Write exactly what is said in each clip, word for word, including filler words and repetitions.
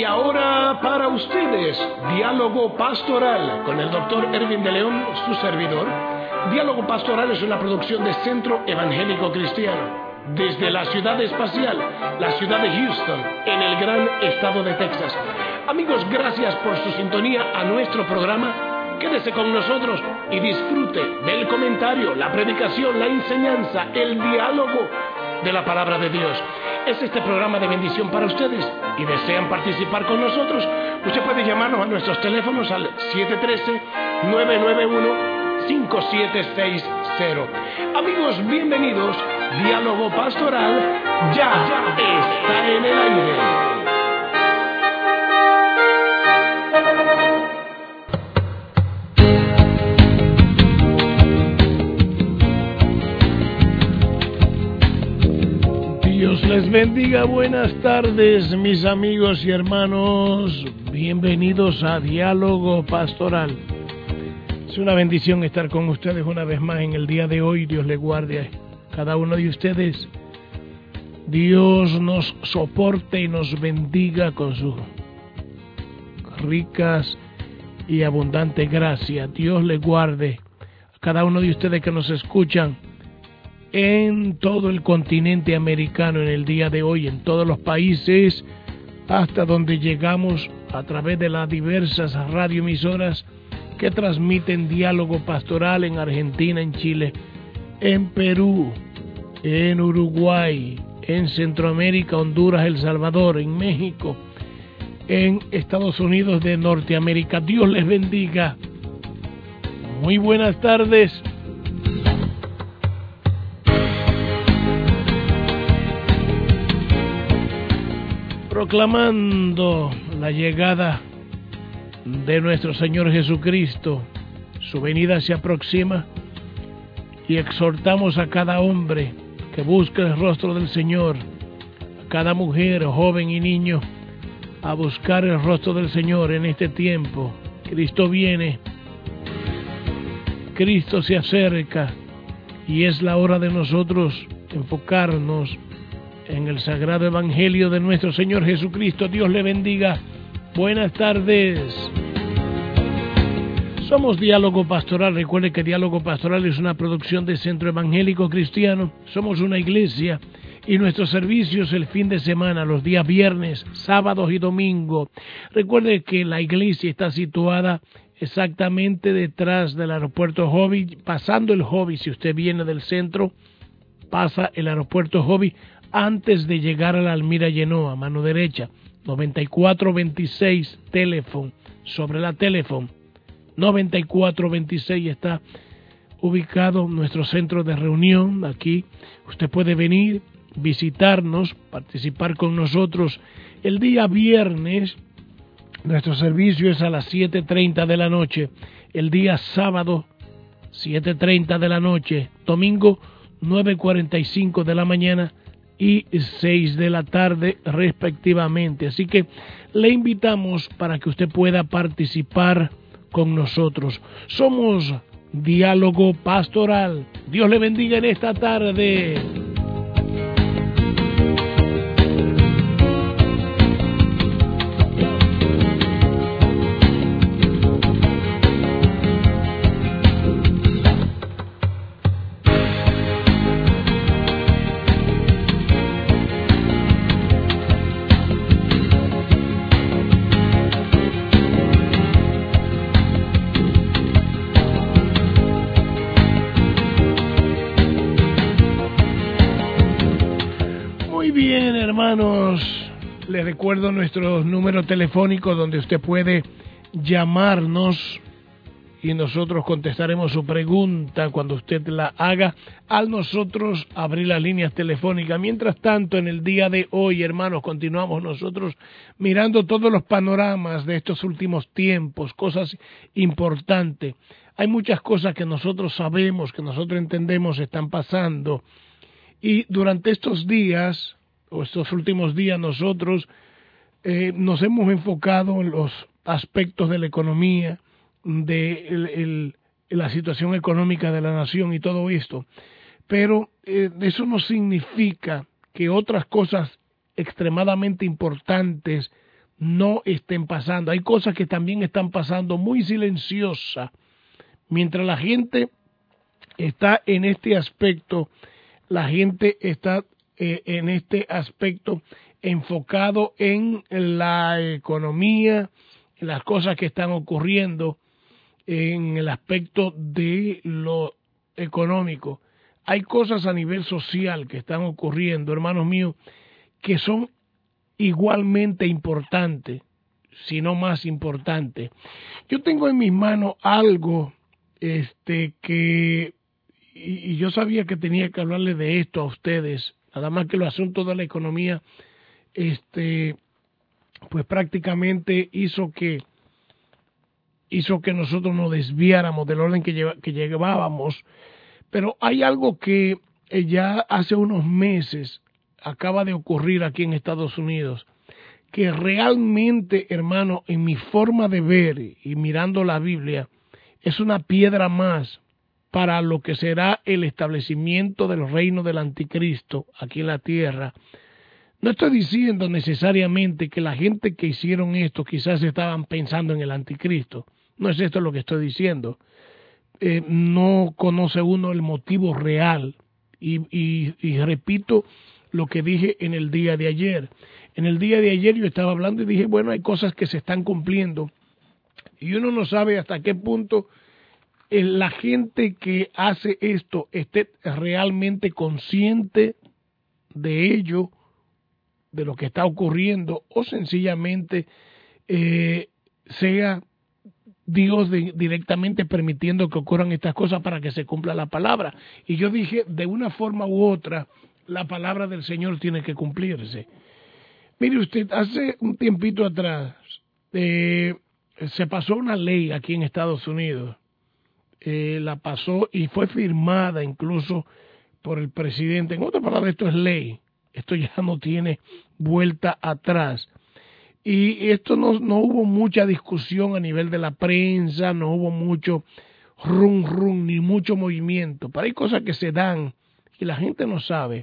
ahora para ustedes, Diálogo Pastoral, con el doctor Erwin de León, su servidor. Diálogo Pastoral es una producción de Centro Evangélico Cristiano, desde la ciudad espacial, la ciudad de Houston, en el gran estado de Texas. Amigos, gracias por su sintonía a nuestro programa. Quédese con nosotros y disfrute del comentario, la predicación, la enseñanza, el diálogo de la palabra de Dios. Es este programa de bendición para ustedes y desean participar con nosotros. Usted puede llamarnos a nuestros teléfonos al siete uno tres, nueve nueve uno, cinco siete seis cero. Amigos, bienvenidos. Diálogo Pastoral ya, ya está en el aire. Dios les bendiga, buenas tardes mis amigos y hermanos, bienvenidos a Diálogo Pastoral. Es una bendición estar con ustedes una vez más en el día de hoy. Dios les guarde a cada uno de ustedes. Dios nos soporte y nos bendiga con sus ricas y abundantes gracias. Dios les guarde a cada uno de ustedes que nos escuchan en todo el continente americano en el día de hoy, en todos los países, hasta donde llegamos a través de las diversas radioemisoras que transmiten Diálogo Pastoral en Argentina, en Chile, en Perú, en Uruguay, en Centroamérica, Honduras, El Salvador, en México, en Estados Unidos de Norteamérica. Dios les bendiga. Muy buenas tardes. Proclamando la llegada de nuestro Señor Jesucristo, su venida se aproxima y exhortamos a cada hombre que busque el rostro del Señor, a cada mujer, joven y niño, a buscar el rostro del Señor en este tiempo. Cristo viene, Cristo se acerca y es la hora de nosotros enfocarnos en el sagrado evangelio de nuestro Señor Jesucristo. Dios le bendiga. Buenas tardes. Somos Diálogo Pastoral. Recuerde que Diálogo Pastoral es una producción de Centro Evangélico Cristiano. Somos una iglesia y nuestros servicios el fin de semana, los días viernes, sábados y domingo. Recuerde que la iglesia está situada exactamente detrás del aeropuerto Hobby, pasando el Hobby. Si usted viene del centro, pasa el aeropuerto Hobby antes de llegar a la Almira Genoa, mano derecha, noventa y cuatro veintiséis teléfono, sobre la teléfono, noventa y cuatro veintiséis está ubicado nuestro centro de reunión. Aquí usted puede venir, visitarnos, participar con nosotros. El día viernes, nuestro servicio es a las siete treinta de la noche, el día sábado, siete treinta de la noche, domingo, nueve cuarenta y cinco de la mañana, y seis de la tarde respectivamente. Así que le invitamos para que usted pueda participar con nosotros. Somos Diálogo Pastoral. Dios le bendiga en esta tarde. Hermanos, les recuerdo nuestro número telefónico donde usted puede llamarnos y nosotros contestaremos su pregunta cuando usted la haga, al nosotros abrir las líneas telefónicas. Mientras tanto, en el día de hoy, hermanos, continuamos nosotros mirando todos los panoramas de estos últimos tiempos, cosas importantes. Hay muchas cosas que nosotros sabemos, que nosotros entendemos están pasando, y durante estos días o estos últimos días nosotros eh, nos hemos enfocado en los aspectos de la economía, de el, el, la situación económica de la nación y todo esto, pero eh, eso no significa que otras cosas extremadamente importantes no estén pasando. Hay cosas que también están pasando muy silenciosas. Mientras la gente está en este aspecto, la gente está eh, en este aspecto enfocado en la economía, en las cosas que están ocurriendo, en el aspecto de lo económico. Hay cosas a nivel social que están ocurriendo, hermanos míos, que son igualmente importantes, si no más importantes. Yo tengo en mis manos algo este que y, y yo sabía que tenía que hablarle de esto a ustedes, nada más que los asuntos de la economía, este, pues prácticamente hizo que hizo que nosotros nos desviáramos del orden que, lleva, que llevábamos. Pero hay algo que ya hace unos meses acaba de ocurrir aquí en Estados Unidos, que realmente, hermano, en mi forma de ver y mirando la Biblia, es una piedra más para lo que será el establecimiento del reino del anticristo aquí en la tierra. No estoy diciendo necesariamente que la gente que hicieron esto quizás estaban pensando en el anticristo. No es esto lo que estoy diciendo. Eh, no conoce uno el motivo real. Y, y, y repito lo que dije en el día de ayer. En el día de ayer yo estaba hablando y dije, bueno, hay cosas que se están cumpliendo. Y uno no sabe hasta qué punto la gente que hace esto esté realmente consciente de ello, de lo que está ocurriendo, o sencillamente eh, sea Dios de, directamente permitiendo que ocurran estas cosas para que se cumpla la palabra. Y yo dije, de una forma u otra, la palabra del Señor tiene que cumplirse. Mire usted, hace un tiempito atrás eh, se pasó una ley aquí en Estados Unidos, eh, la pasó y fue firmada incluso por el presidente. En otras palabras, esto es ley, esto ya no tiene vuelta atrás. Y esto no, no hubo mucha discusión a nivel de la prensa, no hubo mucho rum rum, ni mucho movimiento. Pero hay cosas que se dan y la gente no sabe.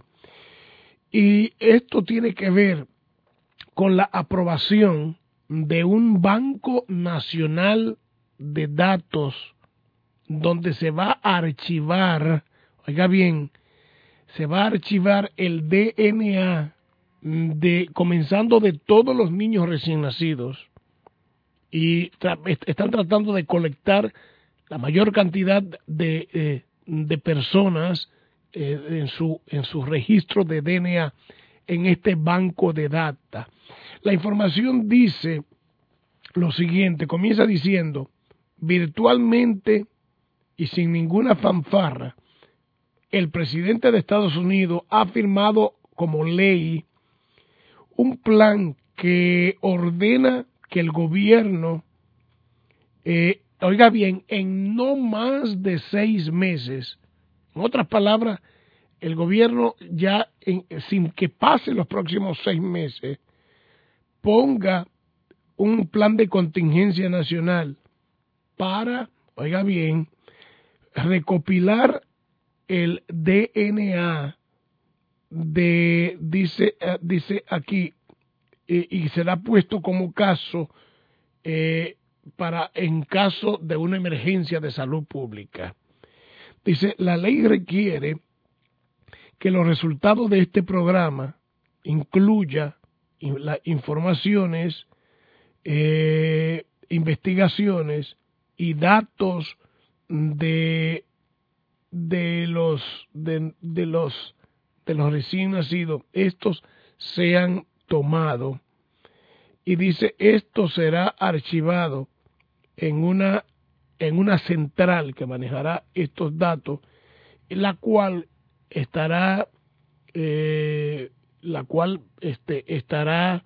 Y esto tiene que ver con la aprobación de un Banco Nacional de Datos, donde se va a archivar, oiga bien, se va a archivar el D N A de comenzando de todos los niños recién nacidos, y tra están tratando de colectar la mayor cantidad de, eh, de personas eh, en su en su registro de D N A en este banco de data. La información dice lo siguiente, comienza diciendo: virtualmente y sin ninguna fanfarra, el presidente de Estados Unidos ha firmado como ley un plan que ordena que el gobierno, eh, oiga bien, en no más de seis meses, en otras palabras, el gobierno ya en, sin que pasen los próximos seis meses, ponga un plan de contingencia nacional para, oiga bien, recopilar el D N A de, dice, uh, dice aquí, eh, y será puesto como caso eh, para en caso de una emergencia de salud pública. Dice, la ley requiere que los resultados de este programa incluya las informaciones, eh, investigaciones y datos de de los de, de los de los recién nacidos, estos sean tomados, y dice, esto será archivado en una en una central que manejará estos datos, la cual estará eh, la cual este estará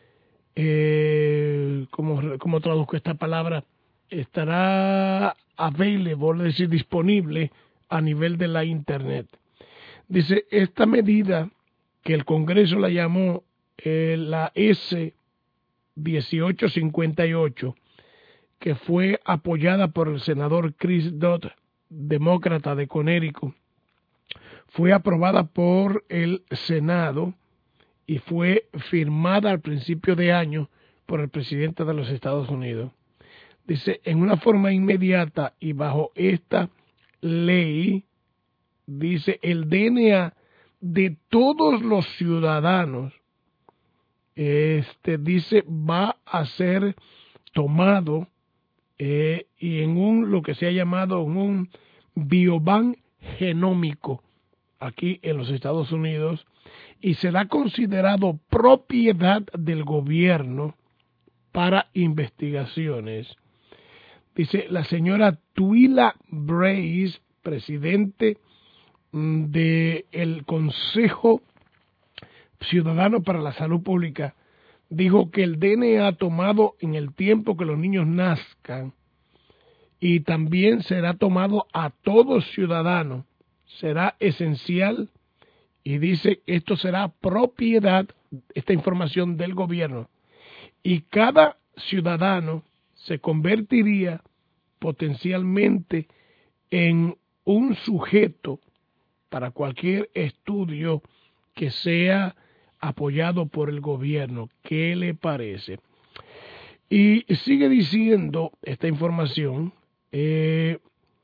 eh, como como traduzco esta palabra, estará available, es decir, disponible a nivel de la internet. Dice, esta medida que el Congreso la llamó eh, la S dieciocho cincuenta y ocho, que fue apoyada por el senador Chris Dodd, demócrata de Connecticut, fue aprobada por el Senado y fue firmada al principio de año por el presidente de los Estados Unidos. Dice, en una forma inmediata y bajo esta ley, dice, el D N A de todos los ciudadanos, este, dice, va a ser tomado eh, y en un, lo que se ha llamado un biobank genómico aquí en los Estados Unidos, y será considerado propiedad del gobierno para investigaciones. Dice la señora Twila Brace, presidente del Consejo Ciudadano para la Salud Pública, dijo que el D N A tomado en el tiempo que los niños nazcan y también será tomado a todos ciudadanos será esencial, y dice esto será propiedad, esta información del gobierno, y cada ciudadano se convertiría potencialmente en un sujeto para cualquier estudio que sea apoyado por el gobierno. ¿Qué le parece? Y sigue diciendo esta información, eh,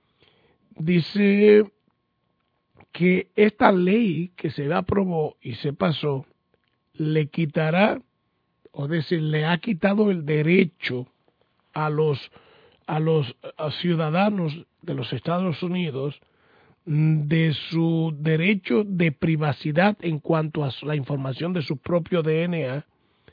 dice que esta ley que se aprobó y se pasó le quitará, o decir, le ha quitado el derecho a los a los a ciudadanos de los Estados Unidos de su derecho de privacidad en cuanto a la información de su propio D N A,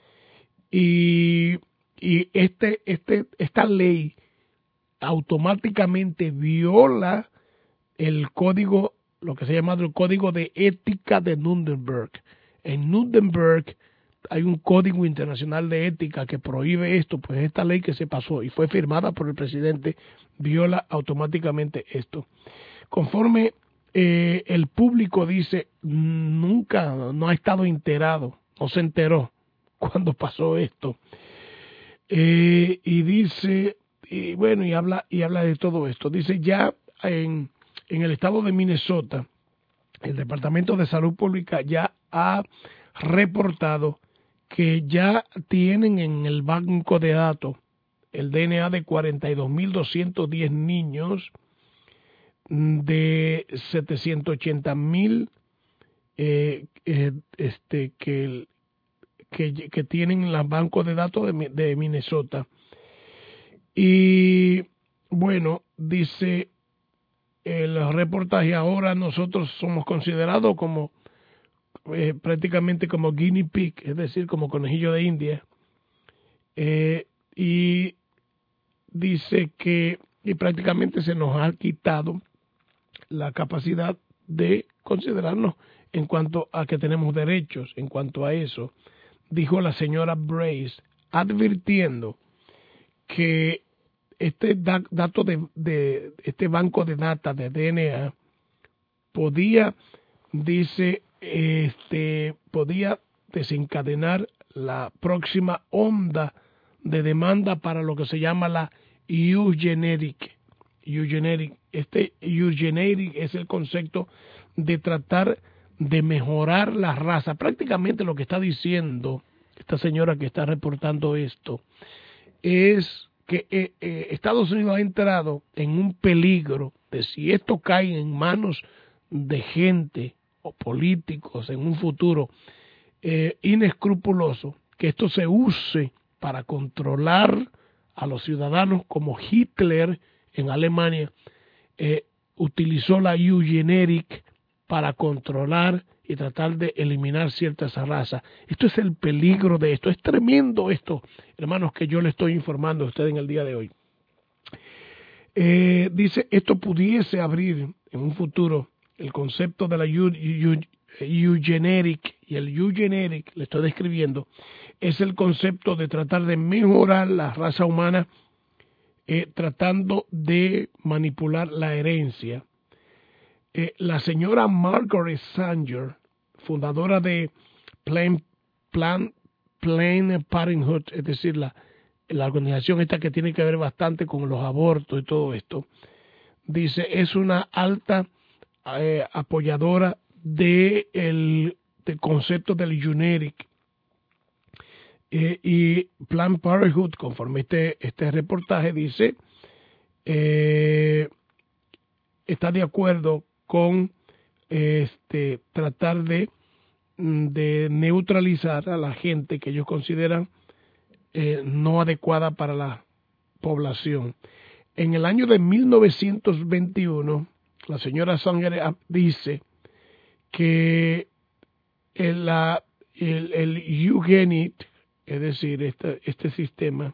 y, y este, este, esta ley automáticamente viola el código, lo que se llama el código de ética de Nuremberg. En Nuremberg hay un código internacional de ética que prohíbe esto, pues esta ley que se pasó y fue firmada por el presidente viola automáticamente esto. Conforme eh, el público dice, nunca, no ha estado enterado, no se enteró cuando pasó esto. Eh, y dice, y bueno, y habla, y habla de todo esto. Dice ya en, en el estado de Minnesota, el Departamento de Salud Pública ya ha reportado que ya tienen en el banco de datos el D N A de cuarenta y dos mil doscientos diez niños, de setecientos ochenta mil eh, eh, este, que, que, que tienen en los bancos de datos de, de Minnesota. Y bueno, dice el reportaje, ahora nosotros somos considerados como eh, prácticamente como guinea pig, es decir, como conejillo de India, eh, y dice que y prácticamente se nos ha quitado la capacidad de considerarnos en cuanto a que tenemos derechos. En cuanto a eso, dijo la señora Brace, advirtiendo que este da, dato de, de este banco de data de D N A podía, dice, este, podía desencadenar la próxima onda de demanda para lo que se llama la eugenetic. Eugenetic. Este eugenetic es el concepto de tratar de mejorar la raza. Prácticamente lo que está diciendo esta señora que está reportando esto es que eh, eh, Estados Unidos ha entrado en un peligro de, si esto cae en manos de gente o políticos en un futuro eh, inescrupuloso, que esto se use para controlar a los ciudadanos, como Hitler en Alemania eh, utilizó la eugenetic para controlar y tratar de eliminar ciertas razas. Esto es el peligro de esto. Es tremendo esto, hermanos, que yo le estoy informando a ustedes en el día de hoy. Eh, dice, esto pudiese abrir en un futuro el concepto de la eugenetic, y el eugenetic, le estoy describiendo, es el concepto de tratar de mejorar la raza humana, eh, tratando de manipular la herencia. Eh, la señora Margaret Sanger, fundadora de Planned Plan, Plan Parenthood, es decir, la, la organización esta que tiene que ver bastante con los abortos y todo esto, dice, es una alta eh, apoyadora de el, del concepto del eugenetic. Eh, y Planned Parenthood, conforme este, este reportaje dice, eh, está de acuerdo con este, tratar de, de neutralizar a la gente que ellos consideran eh, no adecuada para la población. En el año de mil novecientos veintiuno, la señora Sanger dice que el, la, el, el eugenicide, es decir, este, este sistema,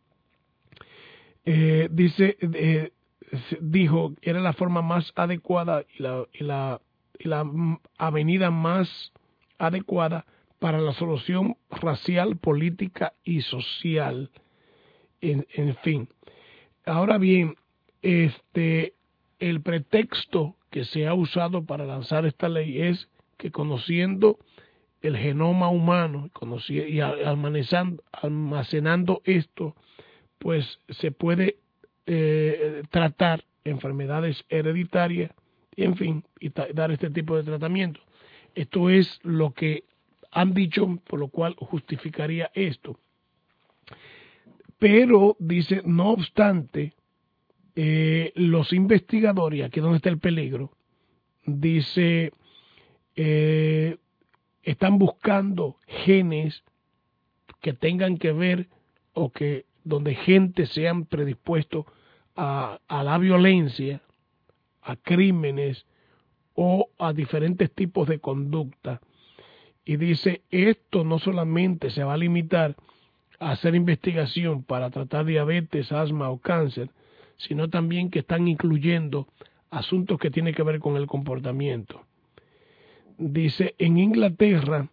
eh, dice, eh, dijo era la forma más adecuada y la, y la, y la avenida más adecuada para la solución racial, política y social. En, en fin. Ahora bien, este, el pretexto que se ha usado para lanzar esta ley es que conociendo el genoma humano y almacenando, almacenando esto, pues se puede eh, tratar enfermedades hereditarias, y en fin, y dar este tipo de tratamiento. Esto es lo que han dicho, por lo cual justificaría esto. Pero, dice, no obstante, eh, los investigadores, aquí es donde está el peligro, dice, eh, están buscando genes que tengan que ver o que donde gente sean predispuestos a, a la violencia, a crímenes o a diferentes tipos de conducta. Y dice, esto no solamente se va a limitar a hacer investigación para tratar diabetes, asma o cáncer, sino también que están incluyendo asuntos que tienen que ver con el comportamiento. Dice, en Inglaterra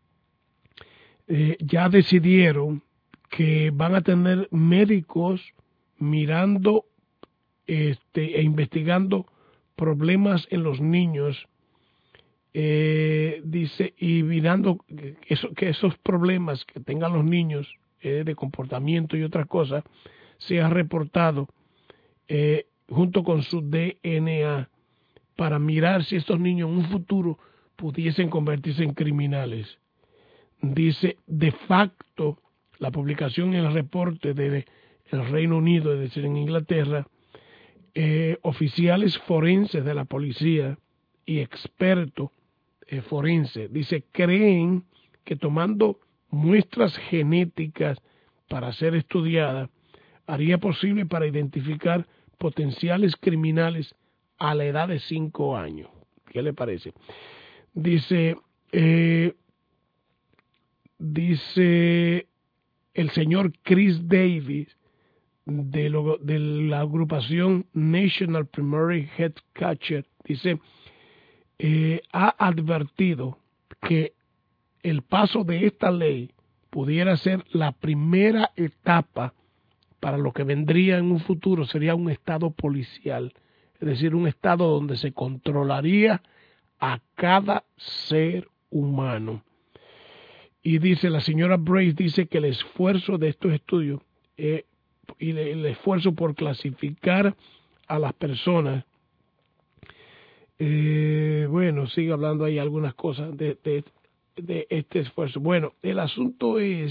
eh, ya decidieron que van a tener médicos mirando este, e investigando problemas en los niños, eh, dice, y mirando que, eso, que esos problemas que tengan los niños eh, de comportamiento y otras cosas, sea reportado eh, junto con su D N A para mirar si estos niños en un futuro pudiesen convertirse en criminales. Dice, de facto, la publicación en el reporte del Reino Unido, es decir, en Inglaterra, eh, oficiales forenses de la policía y expertos eh, forenses, dice, creen que tomando muestras genéticas para ser estudiadas, haría posible para identificar potenciales criminales a la edad de cinco años. ¿Qué le parece? Dice, eh, dice el señor Chris Davis de, lo, de la agrupación National Primary Head Catcher, dice, eh, ha advertido que el paso de esta ley pudiera ser la primera etapa para lo que vendría en un futuro, sería un estado policial, es decir, un estado donde se controlaría a cada ser humano. Y dice, la señora Brace dice que el esfuerzo de estos estudios eh, y el esfuerzo por clasificar a las personas, eh, bueno, sigue hablando ahí algunas cosas de, de, de este esfuerzo. Bueno, el asunto es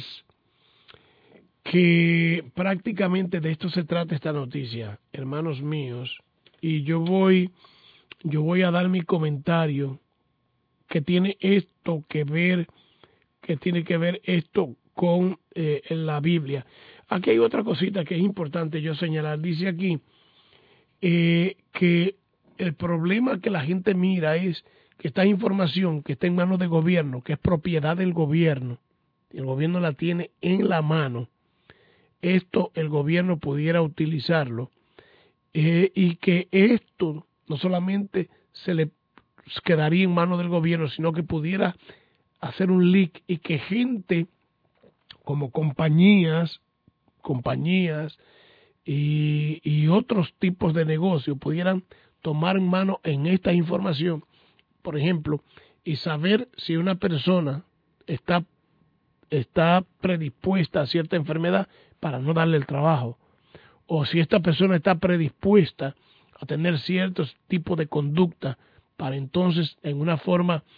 que prácticamente de esto se trata esta noticia, hermanos míos, y yo voy, yo voy a dar mi comentario que tiene esto que ver, que tiene que ver esto con eh, la Biblia. Aquí hay otra cosita que es importante yo señalar. Dice aquí eh, que el problema que la gente mira es que esta información que está en manos del gobierno, que es propiedad del gobierno, el gobierno la tiene en la mano, esto el gobierno pudiera utilizarlo eh, y que esto no solamente se le quedaría en manos del gobierno, sino que pudiera hacer un leak y que gente como compañías, compañías y, y otros tipos de negocios pudieran tomar mano en esta información, por ejemplo, y saber si una persona está, está predispuesta a cierta enfermedad para no darle el trabajo, o si esta persona está predispuesta a tener ciertos tipos de conducta para entonces en una forma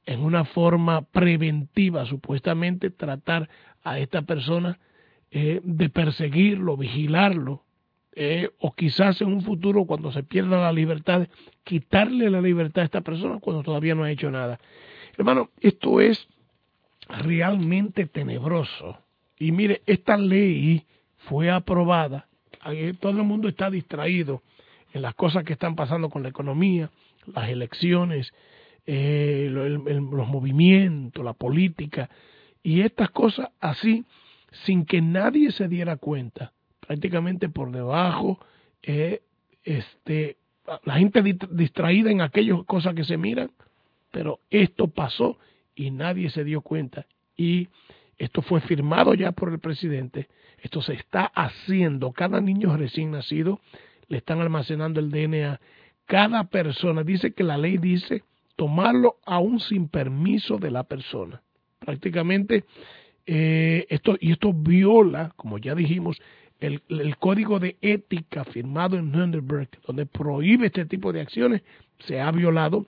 en una forma preventiva, supuestamente tratar a esta persona eh, de perseguirlo, vigilarlo, eh, o quizás en un futuro cuando se pierda la libertad, quitarle la libertad a esta persona cuando todavía no ha hecho nada. Hermano, esto es realmente tenebroso. Y mire, esta ley fue aprobada, todo el mundo está distraído en las cosas que están pasando con la economía, las elecciones, eh, el, el, los movimientos, la política, y estas cosas así, sin que nadie se diera cuenta, prácticamente por debajo, eh, este, la gente distraída en aquellas cosas que se miran, pero esto pasó y nadie se dio cuenta. Y esto fue firmado ya por el presidente, esto se está haciendo, cada niño recién nacido le están almacenando el D N A, cada persona, dice que la ley dice tomarlo aún sin permiso de la persona. Prácticamente eh, esto, y esto viola, como ya dijimos, el, el código de ética firmado en Nuremberg, donde prohíbe este tipo de acciones, se ha violado.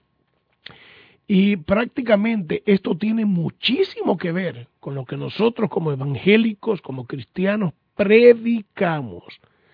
Y prácticamente esto tiene muchísimo que ver con lo que nosotros como evangélicos, como cristianos, predicamos.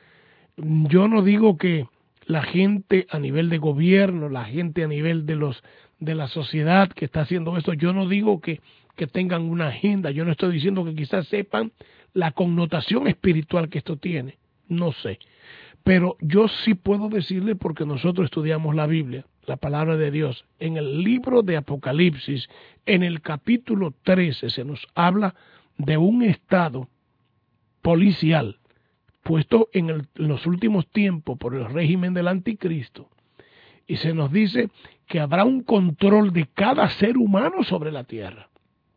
Yo no digo que la gente a nivel de gobierno, la gente a nivel de los de la sociedad que está haciendo esto, yo no digo que, que tengan una agenda, yo no estoy diciendo que quizás sepan la connotación espiritual que esto tiene, no sé. Pero yo sí puedo decirle, porque nosotros estudiamos la Biblia, la palabra de Dios, en el libro de Apocalipsis, en el capítulo trece, se nos habla de un estado policial puesto en, el, en los últimos tiempos por el régimen del anticristo, y se nos dice que habrá un control de cada ser humano sobre la tierra,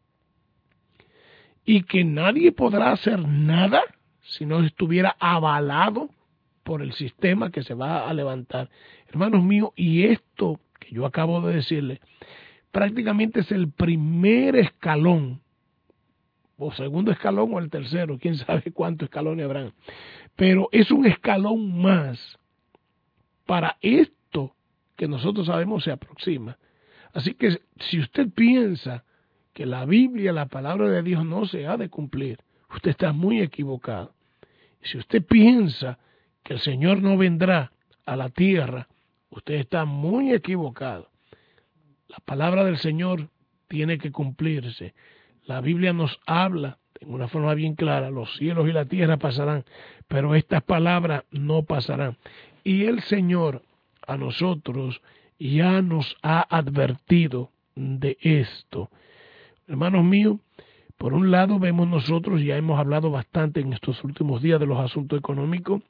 y que nadie podrá hacer nada si no estuviera avalado por el sistema que se va a levantar. Hermanos míos, y esto que yo acabo de decirles, prácticamente es el primer escalón, o segundo escalón o el tercero, quién sabe cuántos escalones habrán, pero es un escalón más para esto que nosotros sabemos se aproxima. Así que si usted piensa que la Biblia, la palabra de Dios no se ha de cumplir, usted está muy equivocado. Si usted piensa que el Señor no vendrá a la tierra, usted está muy equivocado. La palabra del Señor tiene que cumplirse. La Biblia nos habla de una forma bien clara, los cielos y la tierra pasarán, pero estas palabras no pasarán. Y el Señor a nosotros ya nos ha advertido de esto. Hermanos míos, por un lado vemos nosotros, ya hemos hablado bastante en estos últimos días de los asuntos económicos,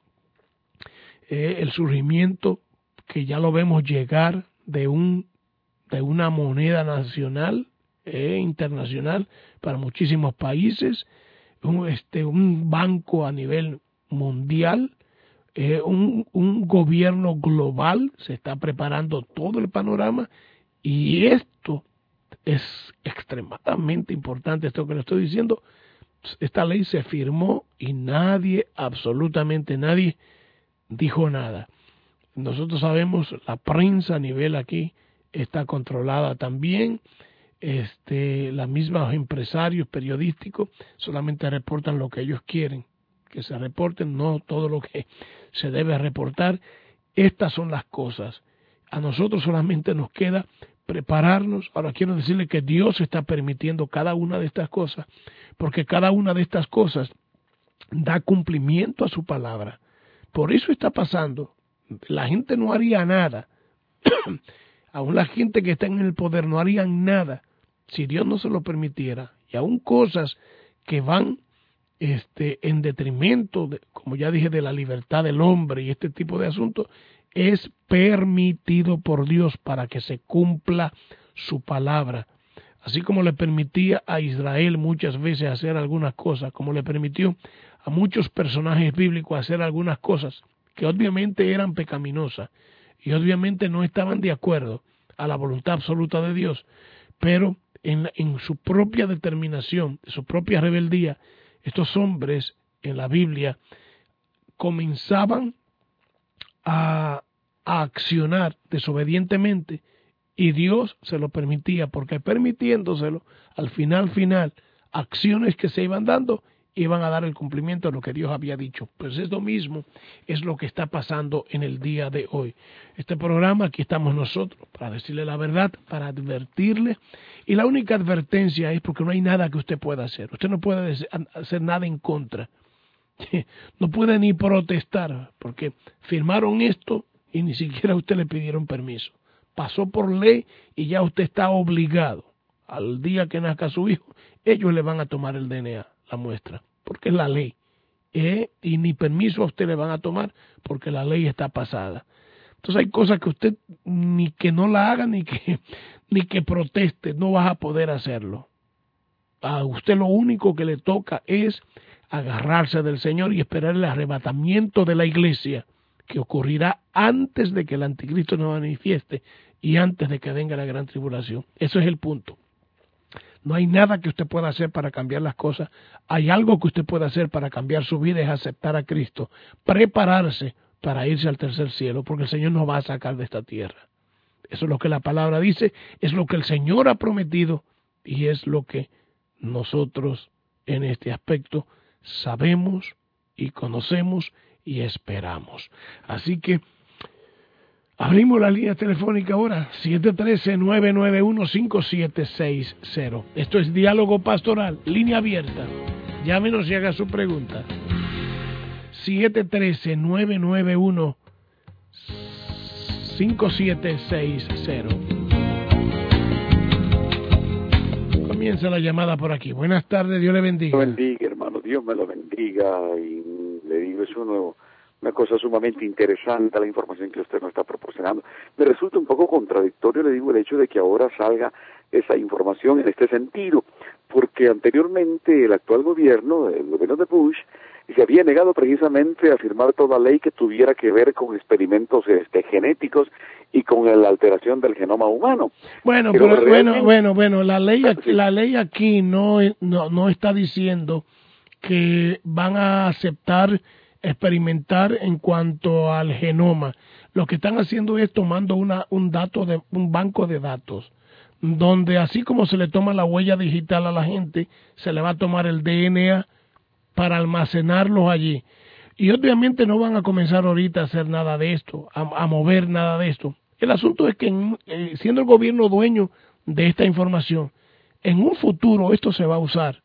eh, el surgimiento que ya lo vemos llegar de un de una moneda nacional e internacional para muchísimos países, un, este, un banco a nivel mundial, eh, un, un gobierno global, se está preparando todo el panorama, y esto es extremadamente importante, esto que le estoy diciendo. Esta ley se firmó y nadie, absolutamente nadie, dijo nada. Nosotros sabemos, la prensa a nivel aquí está controlada también, este, los mismos empresarios periodísticos solamente reportan lo que ellos quieren que se reporten, no todo lo que se debe reportar. Estas son las cosas. A nosotros solamente nos queda prepararnos. Ahora quiero decirle que Dios está permitiendo cada una de estas cosas, porque cada una de estas cosas da cumplimiento a su palabra. Por eso está pasando. La gente no haría nada. Aún la gente que está en el poder no harían nada si Dios no se lo permitiera. Y aún cosas que van este, en detrimento, de, como ya dije, de la libertad del hombre y este tipo de asuntos, es permitido por Dios para que se cumpla su palabra. Así como le permitía a Israel muchas veces hacer algunas cosas, como le permitió a muchos personajes bíblicos hacer algunas cosas que obviamente eran pecaminosas y obviamente no estaban de acuerdo a la voluntad absoluta de Dios, pero en, en su propia determinación, su propia rebeldía, estos hombres en la Biblia comenzaban a, a accionar desobedientemente, Y Dios se lo permitía, porque permitiéndoselo, al final, final, acciones que se iban dando, iban a dar el cumplimiento de lo que Dios había dicho. Pues es lo mismo, es lo que está pasando en el día de hoy. Este programa, aquí estamos nosotros, para decirle la verdad, para advertirle, y la única advertencia es porque no hay nada que usted pueda hacer. Usted no puede hacer nada en contra. No puede ni protestar, porque firmaron esto y ni siquiera a usted le pidieron permiso. Pasó por ley y ya usted está obligado. Al día que nazca su hijo, ellos le van a tomar el D N A, la muestra, porque es la ley. ¿Eh? Y ni permiso a usted le van a tomar porque la ley está pasada. Entonces hay cosas que usted ni que no la haga, ni que, ni que proteste, no vas a poder hacerlo. A usted lo único que le toca es agarrarse del Señor y esperar el arrebatamiento de la iglesia, que ocurrirá antes de que el anticristo nos manifieste y antes de que venga la gran tribulación. Eso es el punto. No hay nada que usted pueda hacer para cambiar las cosas. Hay algo que usted puede hacer para cambiar su vida, es aceptar a Cristo, prepararse para irse al tercer cielo, porque el Señor nos va a sacar de esta tierra. Eso es lo que la palabra dice, es lo que el Señor ha prometido y es lo que nosotros en este aspecto sabemos y conocemos y esperamos. Así que abrimos la línea telefónica ahora, siete uno tres, nueve nueve uno, cinco siete seis cero. Esto es Diálogo Pastoral, línea abierta. Llámenos y haga su pregunta. siete uno tres, nueve nueve uno, cinco siete seis cero. Comienza la llamada por aquí. Buenas tardes, Dios le bendiga. Dios bendiga, hermano, Dios me lo bendiga. Y le digo, es uno, una cosa sumamente interesante la información que usted nos está proporcionando. Me resulta un poco contradictorio, le digo, el hecho de que ahora salga esa información en este sentido, porque anteriormente el actual gobierno, el gobierno de Bush, se había negado precisamente a firmar toda ley que tuviera que ver con experimentos este, genéticos y con la alteración del genoma humano. Bueno, pero, pero bueno, bueno, bueno, la ley aquí, la ley aquí no, no, no está diciendo que van a aceptar experimentar en cuanto al genoma. Lo que están haciendo es tomando una, un dato de un banco de datos, donde así como se le toma la huella digital a la gente, se le va a tomar el D N A para almacenarlos allí. Y obviamente no van a comenzar ahorita a hacer nada de esto, a, a mover nada de esto. El asunto es que en, eh, siendo el gobierno dueño de esta información, en un futuro esto se va a usar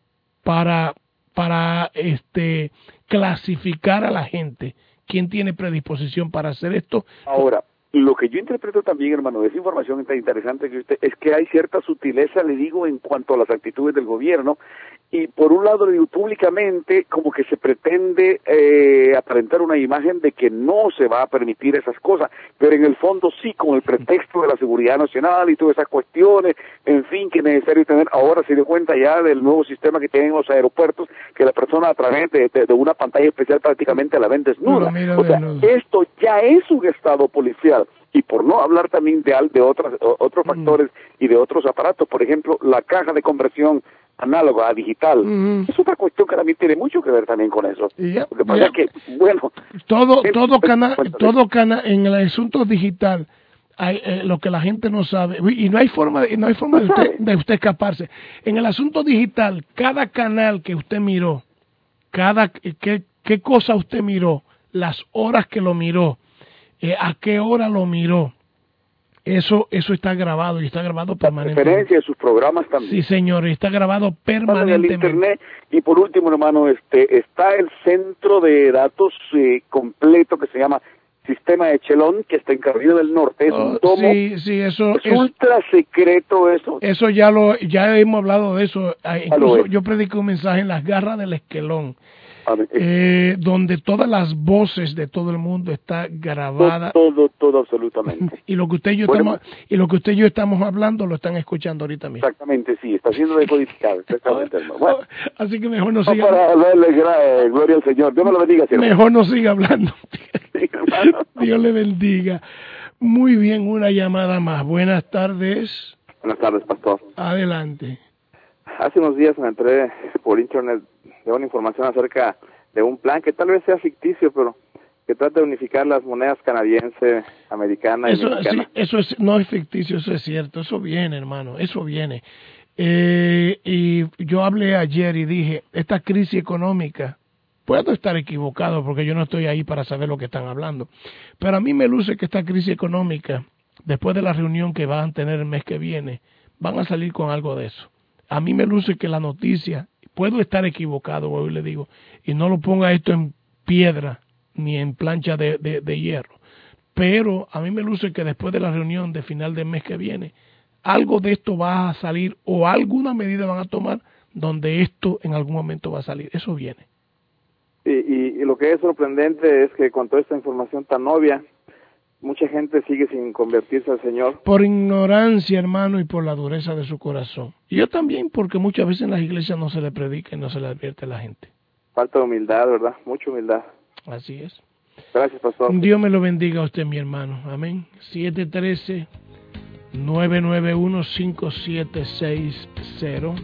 para, para este, clasificar a la gente, quién tiene predisposición para hacer esto. Ahora, lo que yo interpreto también, hermano, de esa información tan interesante que usted, es que hay cierta sutileza, le digo, en cuanto a las actitudes del gobierno, y por un lado, le digo, públicamente, como que se pretende eh, aparentar una imagen de que no se va a permitir esas cosas, pero en el fondo sí, con el pretexto de la seguridad nacional y todas esas cuestiones, en fin, que es necesario tener. Ahora se dio cuenta ya del nuevo sistema que tienen los aeropuertos, que la persona a través de, de, de una pantalla especial prácticamente la ven desnuda. No, o sea, esto ya es un estado policial. Y por no hablar también de, de otras, otros factores mm. y de otros aparatos, por ejemplo, la caja de conversión análoga a digital, mm. es otra cuestión que también tiene mucho que ver también con eso. Yeah, Lo que pasa yeah. es que, bueno... Todo, es, todo, es, cana, es, todo cana, en el asunto digital, hay, eh, lo que la gente no sabe, y no hay forma, de, no hay forma no de, usted, de usted escaparse. En el asunto digital, cada canal que usted miró, cada qué, qué cosa usted miró, las horas que lo miró, Eh, a qué hora lo miró, eso eso está grabado y está grabado permanentemente. Referencia de sus programas también. Sí, señor, está grabado permanentemente. En el internet. Y por último, hermano, este está el centro de datos eh, completo que se llama Sistema de Echelon, que está en Carolina del Norte. Es oh, un tomo. Sí, sí, eso es ultra secreto eso. Eso ya lo ya hemos hablado de eso. Incluso yo prediqué un mensaje en las garras del esquelón. Eh, donde todas las voces de todo el mundo está grabada, todo, todo, todo absolutamente. y lo que usted y yo bueno, estamos y lo que usted y yo estamos hablando lo están escuchando ahorita mismo. Exactamente, sí, está siendo decodificado. Exactamente. Bueno, así que mejor no siga. Para darle gra- gloria al Señor. Dios me lo bendiga. Señor. Mejor no siga hablando. Sí, Dios le bendiga. Muy bien, una llamada más. Buenas tardes. Buenas tardes, pastor. Adelante. Hace unos días me enteré por internet de una información acerca de un plan que tal vez sea ficticio, pero que trata de unificar las monedas canadiense, americana y eso, mexicana. Sí, eso es, no es ficticio, eso es cierto, eso viene, hermano, eso viene. Eh, y yo hablé ayer y dije, esta crisis económica, puedo estar equivocado porque yo no estoy ahí para saber lo que están hablando, pero a mí me luce que esta crisis económica, después de la reunión que van a tener el mes que viene, van a salir con algo de eso. A mí me luce que la noticia, puedo estar equivocado, hoy le digo, y no lo ponga esto en piedra ni en plancha de, de, de hierro, pero a mí me luce que después de la reunión de final del mes que viene, algo de esto va a salir o alguna medida van a tomar donde esto en algún momento va a salir. Eso viene. Y, y, y lo que es sorprendente es que con toda esta información tan obvia, mucha gente sigue sin convertirse al Señor. Por ignorancia, hermano, y por la dureza de su corazón. Y yo también, porque muchas veces en las iglesias no se le predica y no se le advierte a la gente. Falta de humildad, ¿verdad? Mucha humildad. Así es. Gracias, pastor. Dios me lo bendiga a usted, mi hermano. Amén. siete uno tres, nueve nueve uno, cinco siete seis cero.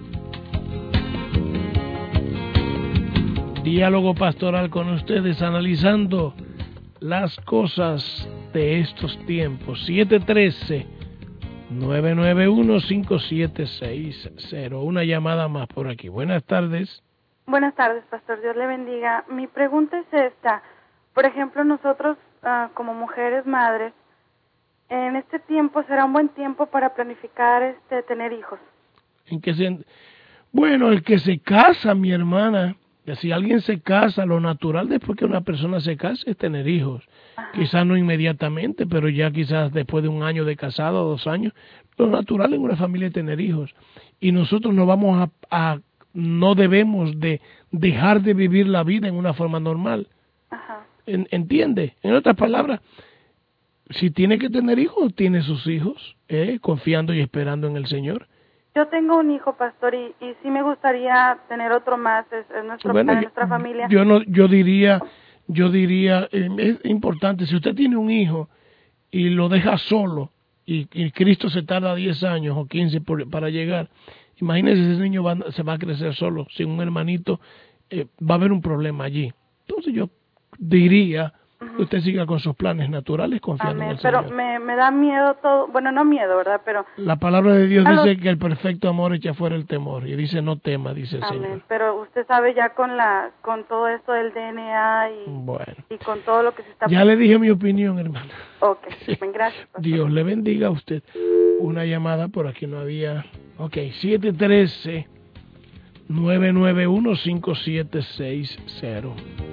Diálogo pastoral con ustedes, analizando las cosas de estos tiempos. siete uno tres, nueve nueve uno, cinco siete seis cero. Una llamada más por aquí. Buenas tardes. Buenas tardes, pastor. Dios le bendiga. Mi pregunta es esta. Por ejemplo, nosotros uh, como mujeres madres, en este tiempo será un buen tiempo para planificar este tener hijos. ¿En qué se... Bueno, el que se casa, mi hermana, que si alguien se casa, lo natural después que una persona se case es tener hijos. Ajá. Quizás no inmediatamente, pero ya quizás después de un año de casado, dos años, lo natural en una familia es tener hijos. Y nosotros no vamos a, a no debemos de dejar de vivir la vida en una forma normal. Ajá. En, ¿Entiende? En otras palabras, si tiene que tener hijos, tiene sus hijos, ¿eh? Confiando y esperando en el Señor. Yo tengo un hijo, pastor, y, y sí me gustaría tener otro más, es, es nuestro bueno, plan, yo, nuestra familia. Yo no, yo diría, yo diría, eh, es importante, si usted tiene un hijo y lo deja solo, y, y Cristo se tarda diez años o quince por, para llegar, imagínese ese niño va, se va a crecer solo, sin un hermanito, eh, va a haber un problema allí. Entonces yo diría que usted siga con sus planes naturales confiando Amén. en el Pero Señor. me, me da miedo todo, bueno, no miedo, ¿verdad? Pero la palabra de Dios los... dice que el perfecto amor echa fuera el temor, y dice no tema, dice el Amén. Señor. Pero usted sabe ya con la con todo esto del D N A y, bueno. y con todo lo que se está... Ya le dije mi opinión, hermano. Ok, gracias, pastor. Dios le bendiga a usted. Una llamada por aquí no había. Ok, siete uno tres, nueve nueve uno, cinco siete seis cero.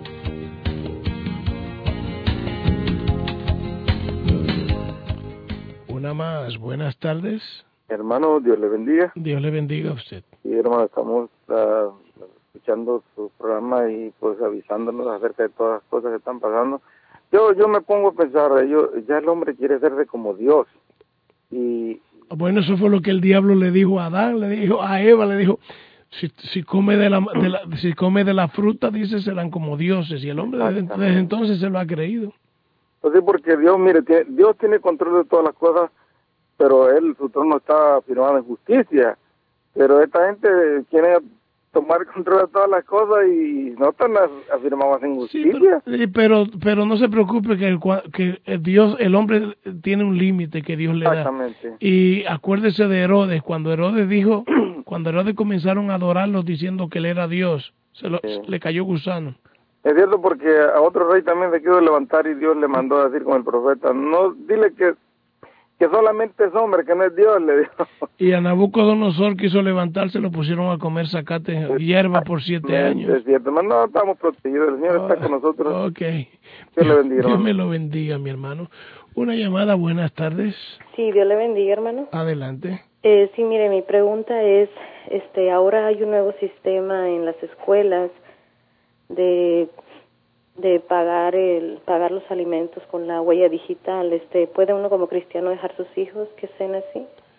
Una más. Buenas tardes. Hermano, Dios le bendiga. Dios le bendiga a usted. Sí, hermano, estamos uh, escuchando su programa y pues avisándonos acerca de todas las cosas que están pasando. Yo yo me pongo a pensar, yo, ya el hombre quiere ser de como Dios. Y bueno, eso fue lo que el diablo le dijo a Adán, le dijo a Eva, le dijo, si, si come de la, de la si come de la fruta, dice, serán como dioses. Y el hombre desde, desde entonces se lo ha creído. Pues sí, porque Dios, mire, tiene, Dios tiene control de todas las cosas, pero él, su trono está firmado en justicia. Pero esta gente quiere tomar control de todas las cosas y no están afirmadas en justicia. Sí, pero, pero pero no se preocupe que el, que Dios, el hombre tiene un límite que Dios le da. Exactamente. Y acuérdese de Herodes, cuando Herodes dijo, cuando Herodes comenzaron a adorarlos diciendo que él era Dios, se lo, sí. le cayó gusano. Es cierto, porque a otro rey también se quiso levantar y Dios le mandó a decir con el profeta, no, dile que que solamente es hombre, que no es Dios, le dijo. Y a Nabucodonosor quiso levantarse, lo pusieron a comer zacate, hierba por siete años. Es cierto, pero no estamos protegidos, el Señor oh, está con nosotros. Ok. Dios le bendiga. Dios me lo bendiga, mi hermano. Una llamada, buenas tardes. Sí, Dios le bendiga, hermano. Adelante. Eh, sí, mire, mi pregunta es, este, ahora hay un nuevo sistema en las escuelas de... de pagar el pagar los alimentos con la huella digital. Este, ¿puede uno como cristiano dejar sus hijos que estén así?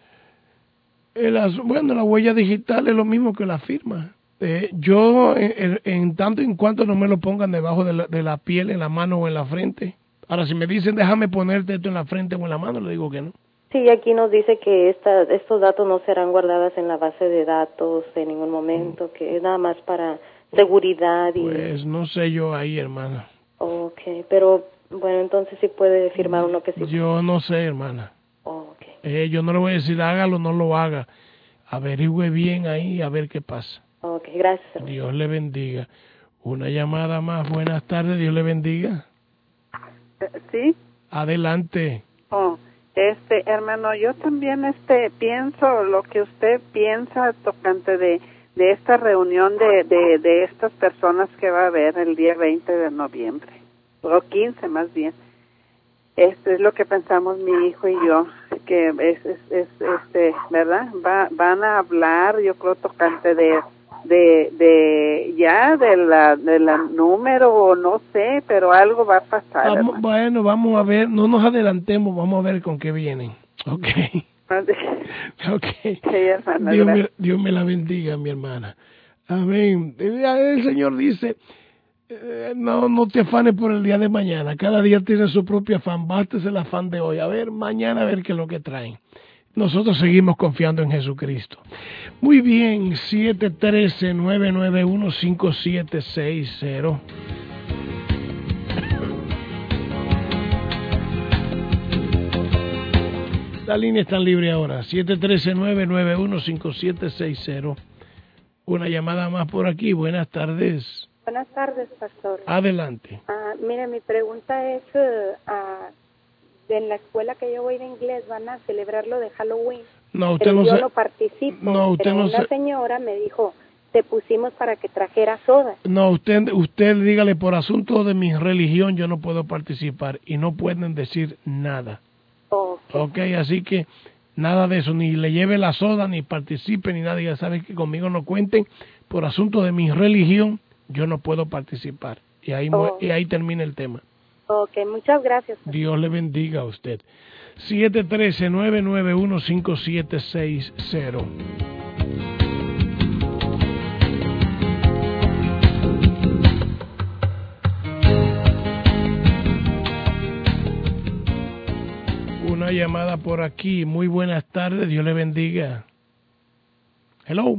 El, bueno, la huella digital es lo mismo que la firma. Eh, yo, en, en tanto en cuanto no me lo pongan debajo de la, de la piel, en la mano o en la frente. Ahora, si me dicen déjame ponerte esto en la frente o en la mano, le digo que no. Sí, aquí nos dice que esta, estos datos no serán guardados en la base de datos en ningún momento, mm. que es nada más para seguridad. Y... pues no sé yo ahí, hermana, Okay, pero bueno, entonces sí puede firmar uno que sí. Yo no sé, hermana. Okay. Eh, yo no le voy a decir hágalo, no lo haga. Averigüe bien ahí a ver qué pasa. Okay, gracias, hermano. Dios le bendiga. Una llamada más. Buenas tardes, Dios le bendiga. Sí. Adelante. Oh, este, hermano, yo también este pienso lo que usted piensa tocante de de esta reunión de, de, de estas personas que va a haber el día veinte de noviembre, o quince más bien. Esto es lo que pensamos mi hijo y yo, que es, es, es este, ¿verdad? Va, van a hablar, yo creo, tocante de, de, de, ya, de la, de la número, o no sé, pero algo va a pasar. Vamos, bueno, vamos a ver, no nos adelantemos, vamos a ver con qué vienen. Ok. Okay. Sí, hermana, Dios, me, Dios me la bendiga, mi hermana. Amén. El Señor dice, eh, no, no te afanes por el día de mañana. Cada día tiene su propio afán. Bástese el afán de hoy. A ver, mañana a ver qué es lo que traen. Nosotros seguimos confiando en Jesucristo. Muy bien, siete uno tres, nueve nueve uno, cinco siete seis cero. La línea está libre ahora, siete uno tres, nueve nueve uno, cinco siete seis cero. Una llamada más por aquí, buenas tardes. Buenas tardes, pastor. Adelante. Ah, mire, mi pregunta es, uh, en la escuela que yo voy de inglés van a celebrar lo de Halloween. No, usted pero no yo se... no participo, no, usted pero no una se... señora me dijo, te pusimos para que trajera soda. No, usted, usted dígale, por asunto de mi religión yo no puedo participar y no pueden decir nada. Okay. ok, así que nada de eso, ni le lleve la soda, ni participe, ni nada. Ya saben que conmigo no cuenten. Por asunto de mi religión, yo no puedo participar. Y ahí, Oh. y ahí termina el tema. Ok, muchas gracias. Dios le bendiga a usted. siete uno tres, nueve nueve uno, cinco siete seis cero. Una llamada por aquí. Muy buenas tardes, Dios le bendiga. Hello.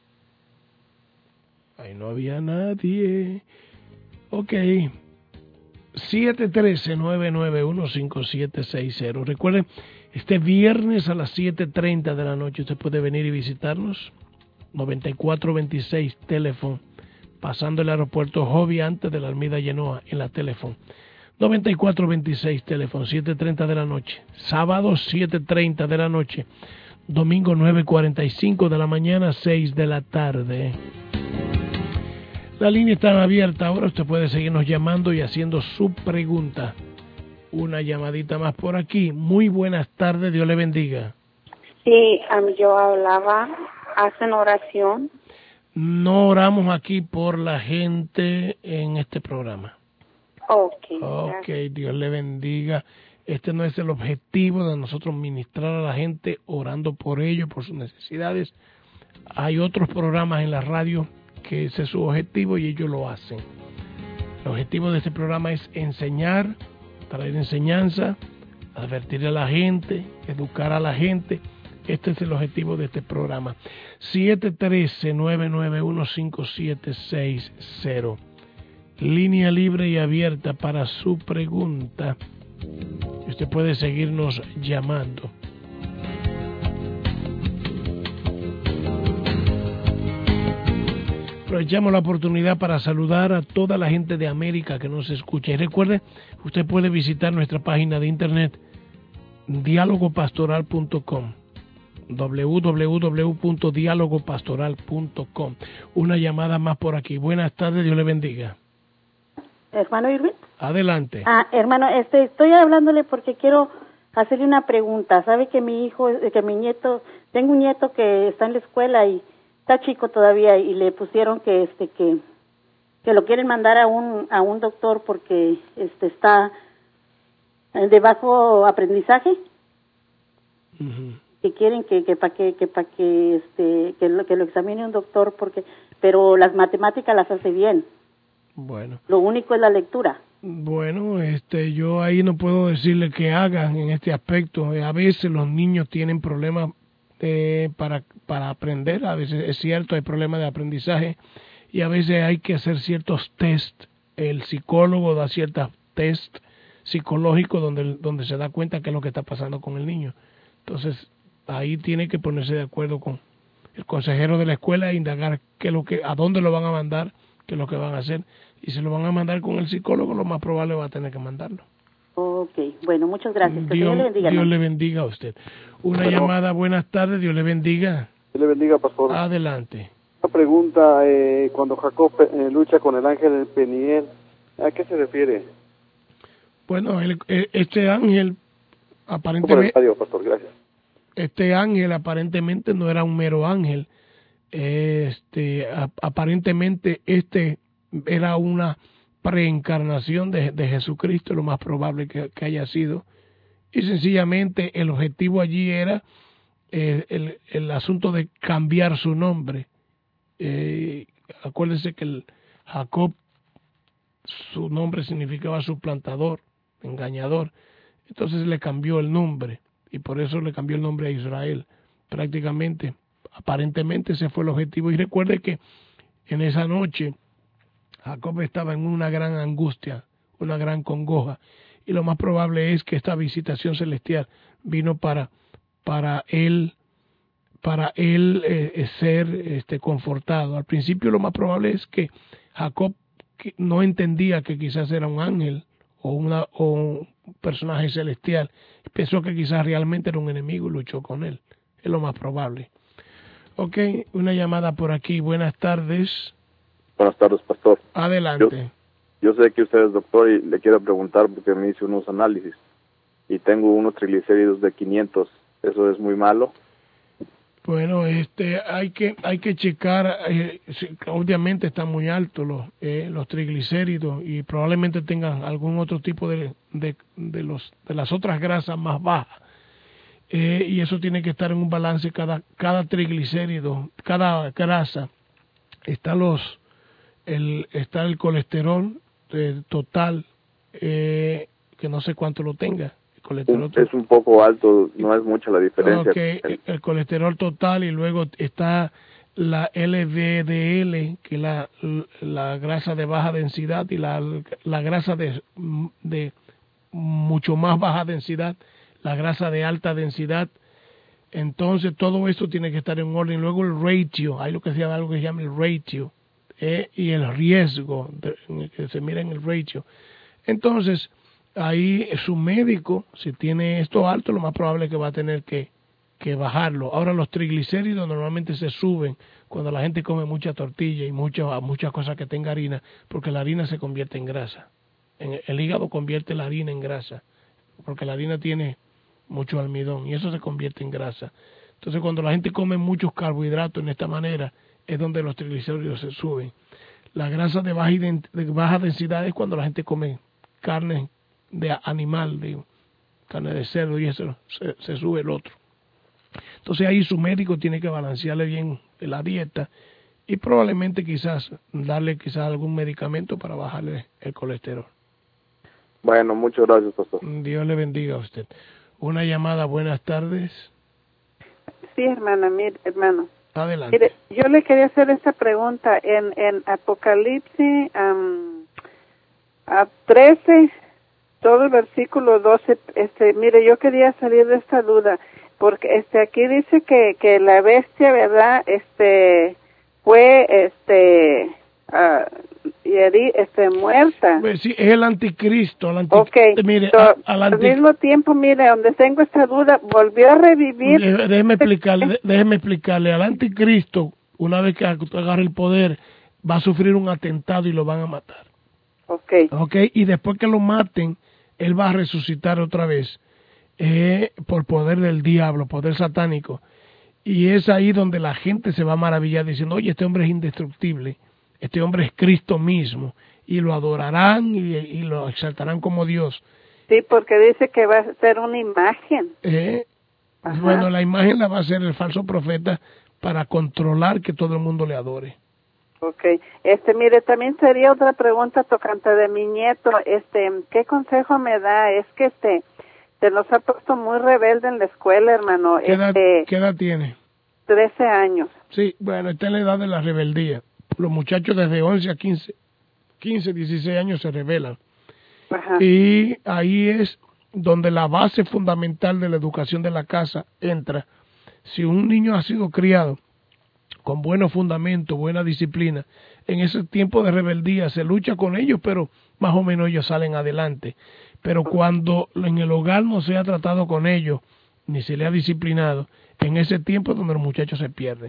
Ahí no había nadie. Ok. siete uno tres, nueve nueve uno, cinco siete seis cero. Recuerden, este viernes a las siete treinta de la noche usted puede venir y visitarnos. noventa y cuatro veintiséis teléfono, pasando el aeropuerto Hobby antes de la Almida Genoa en la teléfono. noventa y cuatro veintiséis teléfono, siete treinta de la noche. Sábado siete treinta de la noche. Domingo nueve cuarenta y cinco de la mañana, seis de la tarde. La línea está abierta ahora, usted puede seguirnos llamando y haciendo su pregunta. Una llamadita más por aquí. Muy buenas tardes, Dios le bendiga. Sí, um, yo hablaba, hacen oración. No oramos aquí por la gente en este programa. Ok. Ok, Dios le bendiga. Este no es el objetivo de nosotros ministrar a la gente orando por ellos, por sus necesidades. Hay otros programas en la radio que ese es su objetivo y ellos lo hacen. El objetivo de este programa es enseñar, traer enseñanza, advertir a la gente, educar a la gente. Este es el objetivo de este programa. siete uno tres, nueve nueve uno, cinco siete seis cero. Línea libre y abierta para su pregunta. Usted puede seguirnos llamando. Aprovechamos la oportunidad para saludar a toda la gente de América que nos escucha. Y recuerde, usted puede visitar nuestra página de internet diálogo pastoral punto com, doble u doble u doble u punto diálogo pastoral punto com. Una llamada más por aquí. Buenas tardes, Dios le bendiga. Hermano Irving. Adelante. Ah, hermano, este, estoy hablándole porque quiero hacerle una pregunta. Sabe que mi hijo, que mi nieto, tengo un nieto que está en la escuela y está chico todavía y le pusieron que este que que lo quieren mandar a un a un doctor porque este está de bajo aprendizaje. Uh-huh. Que quieren que que para que que para que este que lo que lo examine un doctor porque pero las matemáticas las hace bien. Bueno. Lo único es la lectura. Bueno, este, yo ahí no puedo decirle que hagan en este aspecto. A veces los niños tienen problemas eh, para para aprender. A veces es cierto, hay problemas de aprendizaje y a veces hay que hacer ciertos test el psicólogo da ciertos test psicológicos donde, donde se da cuenta qué es lo que está pasando con el niño. Entonces, ahí tiene que ponerse de acuerdo con el consejero de la escuela e indagar qué es lo que, a dónde lo van a mandar, qué es lo que van a hacer. Y si lo van a mandar con el psicólogo, lo más probable va a tener que mandarlo. Ok, bueno, muchas gracias. Que Dios, Dios le bendiga. Dios ¿no? le bendiga a usted. Una Bueno. llamada, buenas tardes, Dios le bendiga. Dios le bendiga, pastor. Adelante. Una pregunta, eh, cuando Jacob eh, lucha con el ángel de Peniel, ¿a qué se refiere? Bueno, el, este ángel, Por el aparentemente, radio, pastor, gracias. este ángel aparentemente no era un mero ángel. Este, a, aparentemente este era una preencarnación de, de Jesucristo, lo más probable que, que haya sido, y sencillamente el objetivo allí era eh, el, el asunto de cambiar su nombre. Eh, acuérdense que el Jacob, su nombre significaba suplantador, engañador, entonces le cambió el nombre y por eso le cambió el nombre a Israel. Prácticamente, aparentemente ese fue el objetivo. Y recuerde que en esa noche Jacob estaba en una gran angustia, una gran congoja, y lo más probable es que esta visitación celestial vino para para él para él eh, ser este confortado. Al principio lo más probable es que Jacob no entendía que quizás era un ángel o una o un personaje celestial, pensó que quizás realmente era un enemigo y luchó con él. Es lo más probable. Ok, una llamada por aquí. Buenas tardes. Buenas tardes, pastor. Adelante. Yo, yo sé que usted es doctor y le quiero preguntar porque me hice unos análisis y tengo unos triglicéridos de quinientos. ¿Eso es muy malo? Bueno, este, hay que hay que checar. Eh, obviamente están muy altos los eh, los triglicéridos y probablemente tengan algún otro tipo de de, de los de las otras grasas más bajas. Eh, y eso tiene que estar en un balance. Cada cada triglicérido, cada grasa, está los el está el colesterol eh, total, eh, que no sé cuánto lo tenga. El colesterol es un poco alto, no es mucha la diferencia. Okay. El, el colesterol total, y luego está la L V D L, que es la, la grasa de baja densidad, y la, la grasa de, de mucho más baja densidad, la grasa de alta densidad. Entonces todo esto tiene que estar en orden. Luego el ratio, hay lo que se llama, algo que se llama el ratio, eh, y el riesgo de, que se mira en el ratio. Entonces ahí su médico, si tiene esto alto, lo más probable es que va a tener que, que bajarlo. Ahora los triglicéridos normalmente se suben cuando la gente come mucha tortilla y muchas muchas cosas que tenga harina, porque la harina se convierte en grasa. En el hígado convierte la harina en grasa, porque la harina tiene mucho almidón y eso se convierte en grasa. Entonces cuando la gente come muchos carbohidratos en esta manera es donde los triglicéridos se suben. La grasa de baja, de baja densidad es cuando la gente come carne de animal, de carne de cerdo, y eso se, se sube el otro. Entonces ahí su médico tiene que balancearle bien la dieta y probablemente quizás darle quizás algún medicamento para bajarle el colesterol. Bueno, muchas gracias, pastor. Dios le bendiga a usted. Una llamada, buenas tardes. Sí, hermana, mire, hermano. Adelante. Mire, yo le quería hacer esta pregunta. En, en Apocalipsis um, a trece, todo el versículo doce, este, mire, yo quería salir de esta duda, porque este aquí dice que, que la bestia, ¿verdad? Este, fue, este, uh, y este, muerta. Pues sí, es el anticristo. El antic... Okay. Mire, so, a, al, antic... al mismo tiempo, mire, donde tengo esta duda, volvió a revivir. De, déjeme explicarle, déjeme explicarle. Al anticristo, una vez que agarre el poder, va a sufrir un atentado y lo van a matar. Okay. Okay, y después que lo maten, él va a resucitar otra vez, eh, por poder del diablo, poder satánico. Y es ahí donde la gente se va a maravillar diciendo, oye, este hombre es indestructible, este hombre es Cristo mismo, y lo adorarán y, y lo exaltarán como Dios. Sí, porque dice que va a ser una imagen. Eh, bueno, la imagen la va a hacer el falso profeta para controlar que todo el mundo le adore. Okay, este, mire, también sería otra pregunta tocante de mi nieto, este, ¿qué consejo me da? Es que este, se nos ha puesto muy rebelde en la escuela, hermano. ¿Qué edad, este, ¿qué edad tiene? trece años. Sí, bueno, está en la edad de la rebeldía. Los muchachos desde once a quince, quince, dieciséis años se rebelan. Ajá. Y ahí es donde la base fundamental de la educación de la casa entra. Si un niño ha sido criado con buenos fundamentos, buena disciplina, en ese tiempo de rebeldía se lucha con ellos, pero más o menos ellos salen adelante. Pero cuando en el hogar no se ha tratado con ellos, ni se le ha disciplinado, en ese tiempo es donde los muchachos se pierden.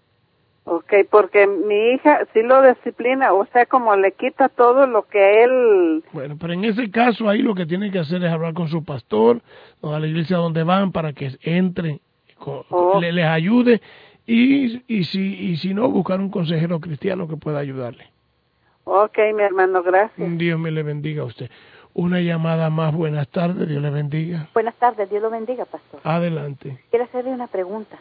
Ok, porque mi hija sí lo disciplina, o sea, como le quita todo lo que él... Bueno, pero en ese caso ahí lo que tiene que hacer es hablar con su pastor o a la iglesia donde van para que entre, con, Oh. le, les ayude y, y, si, y si no, buscar un consejero cristiano que pueda ayudarle. Ok, mi hermano, gracias. Dios me le bendiga a usted. Una llamada más, buenas tardes, Dios le bendiga. Buenas tardes, Dios lo bendiga, pastor. Adelante. Quiero hacerle una pregunta.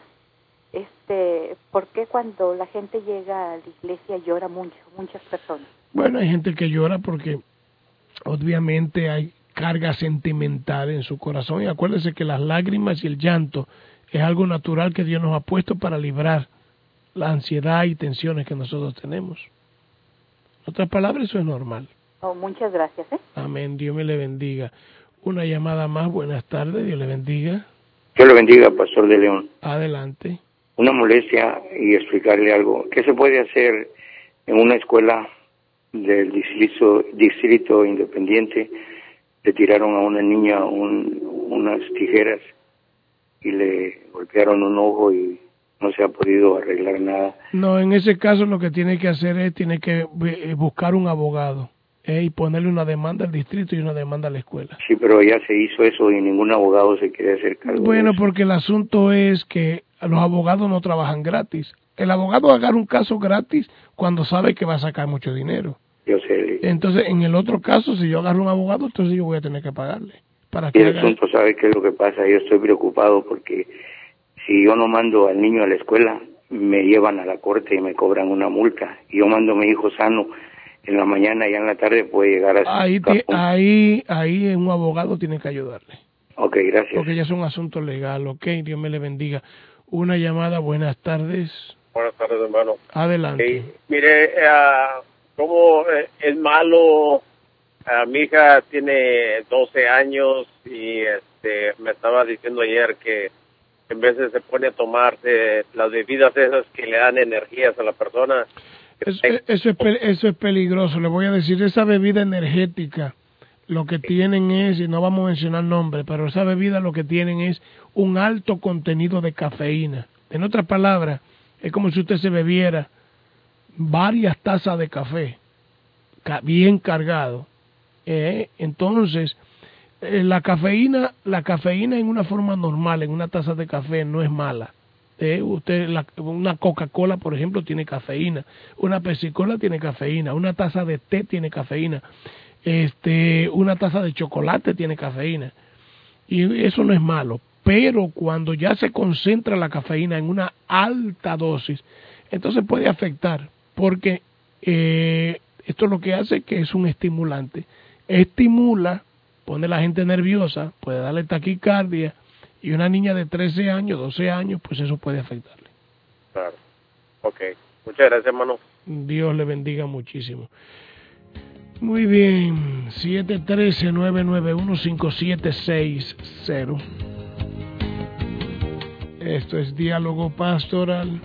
Este, ¿por qué cuando la gente llega a la iglesia llora mucho, muchas personas? Bueno, hay gente que llora porque obviamente hay carga sentimental en su corazón y acuérdese que las lágrimas y el llanto es algo natural que Dios nos ha puesto para librar la ansiedad y tensiones que nosotros tenemos. En otras palabras, eso es normal. Oh, muchas gracias, ¿eh? Amén, Dios me le bendiga. Una llamada más, buenas tardes, Dios le bendiga. Dios le bendiga, Pastor de León. Adelante. Una molestia y explicarle algo. ¿Qué se puede hacer en una escuela del distrito, distrito independiente? Le tiraron a una niña un, unas tijeras y le golpearon un ojo y no se ha podido arreglar nada. No, en ese caso lo que tiene que hacer es, tiene que eh, buscar un abogado eh, y ponerle una demanda al distrito y una demanda a la escuela. Sí, pero ya se hizo eso y ningún abogado se quiere hacer cargo. Bueno, porque el asunto es que los abogados no trabajan gratis. El abogado agarra un caso gratis cuando sabe que va a sacar mucho dinero. Yo sé. Entonces, en el otro caso, si yo agarro un abogado, entonces yo voy a tener que pagarle. Para Y que el haga... asunto, ¿sabe qué es lo que pasa? Yo estoy preocupado porque si yo no mando al niño a la escuela, me llevan a la corte y me cobran una multa. Y yo mando a mi hijo sano en la mañana y en la tarde puede llegar a... Ahí, te, ahí, ahí un abogado tiene que ayudarle. Ok, gracias. Porque ya es un asunto legal, ok, Dios me le bendiga. Una llamada, buenas tardes. Buenas tardes, hermano. Adelante. Sí, mire, uh, como eh, es malo, uh, mi hija tiene doce años y este me estaba diciendo ayer que en veces se pone a tomarse las bebidas esas que le dan energías a la persona. Eso, eso, es, eso es peligroso, le voy a decir, esa bebida energética lo que tienen es, y no vamos a mencionar nombres, pero esa bebida lo que tienen es un alto contenido de cafeína. En otras palabras, es como si usted se bebiera varias tazas de café, bien cargado. Eh, entonces, eh, la cafeína, la cafeína en una forma normal, en una taza de café, no es mala. Eh, usted la, una Coca-Cola, por ejemplo, tiene cafeína. Una Pepsi-Cola tiene cafeína. Una taza de té tiene cafeína. Este, una taza de chocolate tiene cafeína y eso no es malo, pero cuando ya se concentra la cafeína en una alta dosis, entonces puede afectar, porque eh, esto lo que hace que es un estimulante, estimula, pone a la gente nerviosa, puede darle taquicardia, y una niña de trece años, doce años, pues eso puede afectarle. Claro. Ok, muchas gracias, hermano. Dios le bendiga muchísimo. Muy bien, siete uno tres, nueve nueve uno, cinco siete seis cero. Esto es Diálogo Pastoral.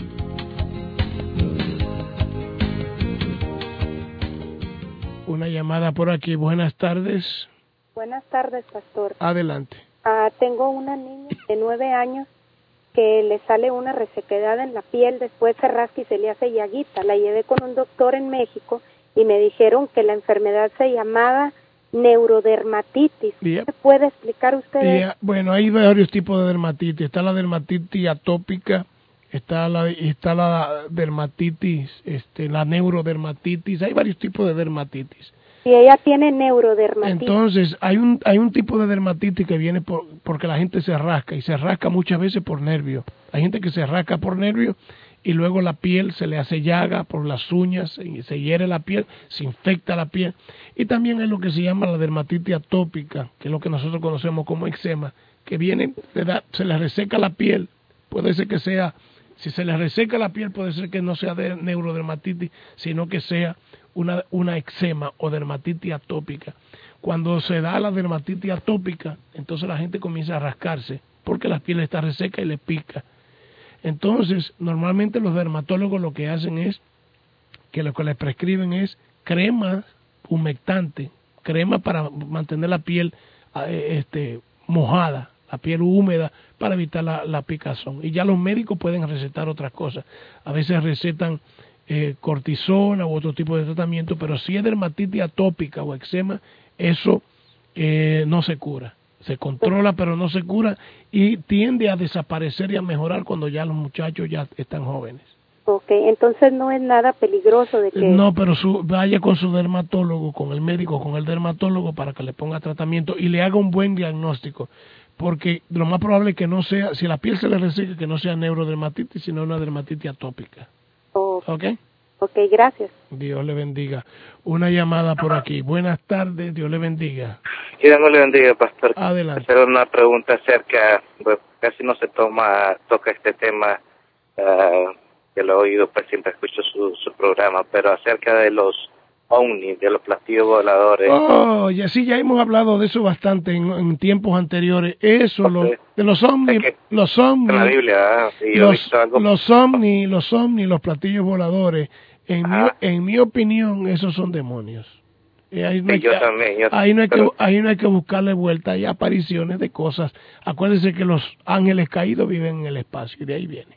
Una llamada por aquí, buenas tardes. Buenas tardes, pastor. Adelante. Ah, tengo una niña de nueve años que le sale una resequedad en la piel, después se rasca y se le hace llaguita. La llevé con un doctor en México y me dijeron que la enfermedad se llamaba neurodermatitis. Yep. ¿Me puede explicar usted? Yeah. Bueno, hay varios tipos de dermatitis. Está la dermatitis atópica, está la está la dermatitis, este, la neurodermatitis. Hay varios tipos de dermatitis. Y ella tiene neurodermatitis. Entonces, hay un hay un tipo de dermatitis que viene por, porque la gente se rasca, y se rasca muchas veces por nervio. Hay gente que se rasca por nervio y luego la piel se le hace llaga por las uñas, se, se hiere la piel, se infecta la piel. Y también hay lo que se llama la dermatitis atópica, que es lo que nosotros conocemos como eczema, que viene, ¿verdad? Se le reseca la piel, puede ser que sea, si se le reseca la piel puede ser que no sea de neurodermatitis, sino que sea una, una eczema o dermatitis atópica. Cuando se da la dermatitis atópica, entonces la gente comienza a rascarse porque la piel está reseca y le pica. Entonces, normalmente los dermatólogos lo que hacen es que lo que les prescriben es crema humectante, crema para mantener la piel este, mojada, la piel húmeda, para evitar la, la picazón. Y ya los médicos pueden recetar otras cosas. A veces recetan eh, cortisona u otro tipo de tratamiento, pero si es dermatitis atópica o eczema, eso eh, no se cura. Se controla, pero no se cura, y tiende a desaparecer y a mejorar cuando ya los muchachos ya están jóvenes. Ok, entonces no es nada peligroso de que... No, pero su, vaya con su dermatólogo, con el médico, con el dermatólogo, para que le ponga tratamiento y le haga un buen diagnóstico, porque lo más probable es que no sea, si la piel se le reseca, que no sea neurodermatitis, sino una dermatitis atópica. Oh. ¿Ok? Ok, gracias. Dios le bendiga. Una llamada por aquí. Buenas tardes, Dios le bendiga. Que Dios le bendiga, pastor. Adelante. Hacer una pregunta acerca, pues, casi no se toma, toca este tema, uh, que lo he oído, pues siempre escucho su, su programa, pero acerca de los ovnis, de los platillos voladores. Oh, ya sí, ya hemos hablado de eso bastante en, en tiempos anteriores. Eso, okay. lo, de los ovnis, es los ovnis, en la Biblia, ¿eh? Sí, los, algo... los ovnis, los ovnis, los platillos voladores. En mi, en mi opinión, esos son demonios. Eh, ahí, no sí, yo que, también, yo ahí, no hay pero... que, ahí no hay que buscarle vuelta, hay apariciones de cosas. Acuérdense que los ángeles caídos viven en el espacio y de ahí viene.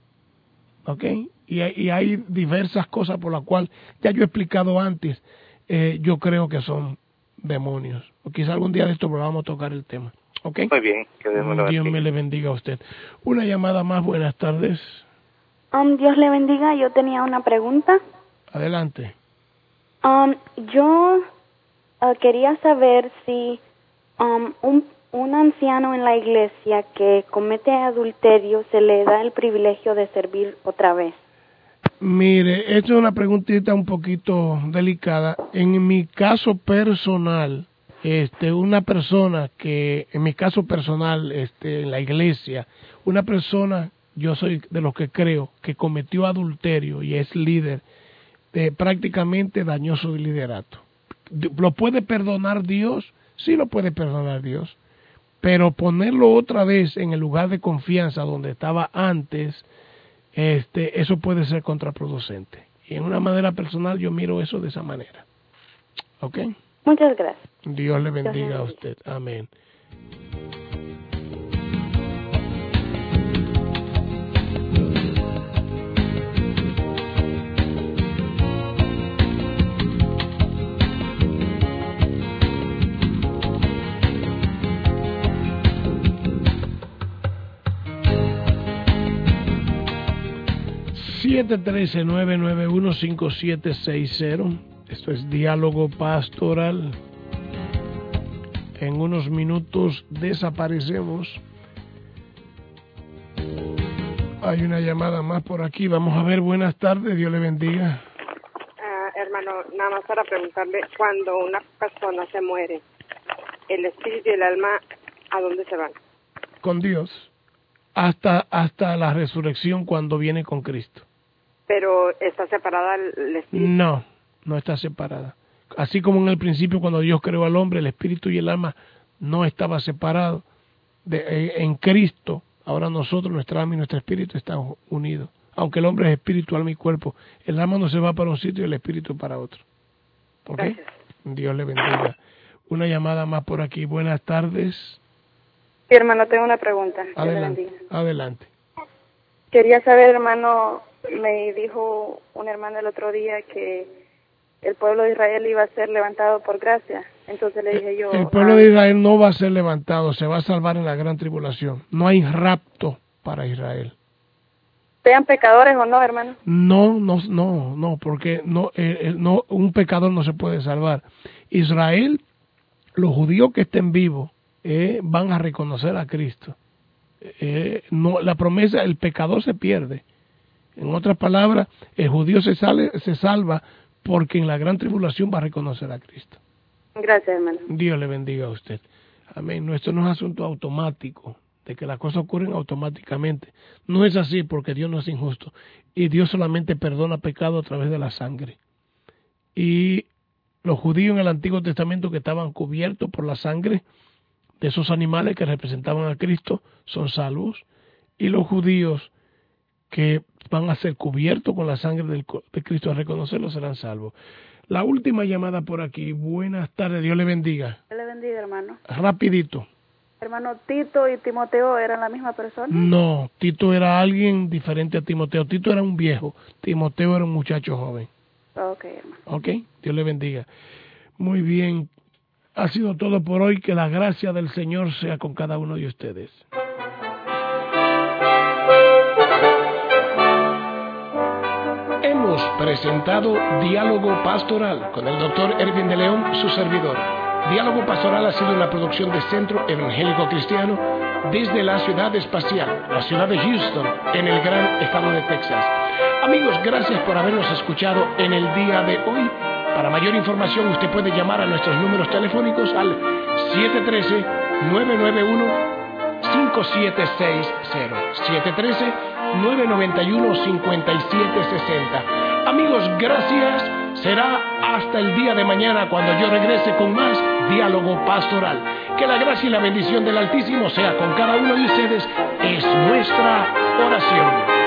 ¿Ok? Y, y hay diversas cosas por las cuales, ya yo he explicado antes, eh, yo creo que son demonios. O quizá algún día de esto vamos a tocar el tema. ¿Ok? Muy bien, que Dios me lo Dios me le bendiga a usted. Una llamada más, buenas tardes. Um, Dios le bendiga, yo tenía una pregunta. Adelante. Um, yo uh, quería saber si um, un, un anciano en la iglesia que comete adulterio se le da el privilegio de servir otra vez. Mire, esto es una preguntita un poquito delicada. En mi caso personal, este, una persona que, en mi caso personal, este, en la iglesia, una persona, yo soy de los que creo que cometió adulterio y es líder, eh, prácticamente dañó su liderato. ¿Lo puede perdonar Dios? Sí lo puede perdonar Dios, pero ponerlo otra vez en el lugar de confianza donde estaba antes, este, eso puede ser contraproducente. Y en una manera personal yo miro eso de esa manera. ¿Ok? Muchas gracias. Dios le bendiga, Dios le bendiga. a usted. Amén. siete uno tres, nueve nueve uno, cinco siete seis cero. Esto es Diálogo Pastoral. En unos minutos desaparecemos. Hay una llamada más por aquí. Vamos a ver, buenas tardes, Dios le bendiga. Uh, hermano, nada más para preguntarle, cuando una persona se muere, el espíritu y el alma, ¿a dónde se van? Con Dios. Hasta, hasta la resurrección cuando viene con Cristo. Pero ¿está separada el espíritu? No, no está separada. Así como en el principio cuando Dios creó al hombre, el espíritu y el alma no estaba separado. De, en Cristo, ahora nosotros, nuestra alma y nuestro espíritu están unidos. Aunque el hombre es espíritu, alma y cuerpo, el alma no se va para un sitio y el espíritu para otro. ¿Ok? Gracias. Dios le bendiga. Una llamada más por aquí. Buenas tardes. Sí, hermano, tengo una pregunta. Adelante. Adelante. Quería saber, hermano, me dijo un hermano el otro día que el pueblo de Israel iba a ser levantado por gracia. Entonces le dije yo... El pueblo ah, de Israel no va a ser levantado, se va a salvar en la gran tribulación. No hay rapto para Israel. ¿Sean pecadores o no, hermano? No, no, no, no, porque no, eh, no, un pecador no se puede salvar. Israel, los judíos que estén vivos, eh, van a reconocer a Cristo. Eh, no, la promesa, el pecador se pierde. En otras palabras, el judío se sale, se salva porque en la gran tribulación va a reconocer a Cristo. Gracias, hermano. Dios le bendiga a usted. Amén. Nuestro no es asunto automático, de que las cosas ocurren automáticamente. No es así porque Dios no es injusto. Y Dios solamente perdona pecado a través de la sangre. Y los judíos en el Antiguo Testamento que estaban cubiertos por la sangre de esos animales que representaban a Cristo son salvos. Y los judíos que van a ser cubiertos con la sangre del, de Cristo a reconocerlo serán salvos. La última llamada por aquí. Buenas tardes, Dios le bendiga. Dios le bendiga, hermano. Rapidito. Hermano, ¿Tito y Timoteo eran la misma persona? No, Tito era alguien diferente a Timoteo. Tito era un viejo, Timoteo era un muchacho joven. Ok, hermano. Ok, Dios le bendiga. Muy bien, ha sido todo por hoy. Que la gracia del Señor sea con cada uno de ustedes. Hemos presentado Diálogo Pastoral con el doctor Erwin de León, su servidor. Diálogo Pastoral ha sido una producción de Centro Evangélico Cristiano desde la ciudad espacial, la ciudad de Houston, en el gran estado de Texas. Amigos, gracias por habernos escuchado en el día de hoy. Para mayor información usted puede llamar a nuestros números telefónicos al siete uno tres, nueve nueve uno, cinco siete seis cero, siete uno tres, nueve nueve uno, cinco siete seis cero. Amigos, gracias. Será hasta el día de mañana cuando yo regrese con más Diálogo Pastoral. Que la gracia y la bendición del Altísimo sea con cada uno de ustedes. Es nuestra oración.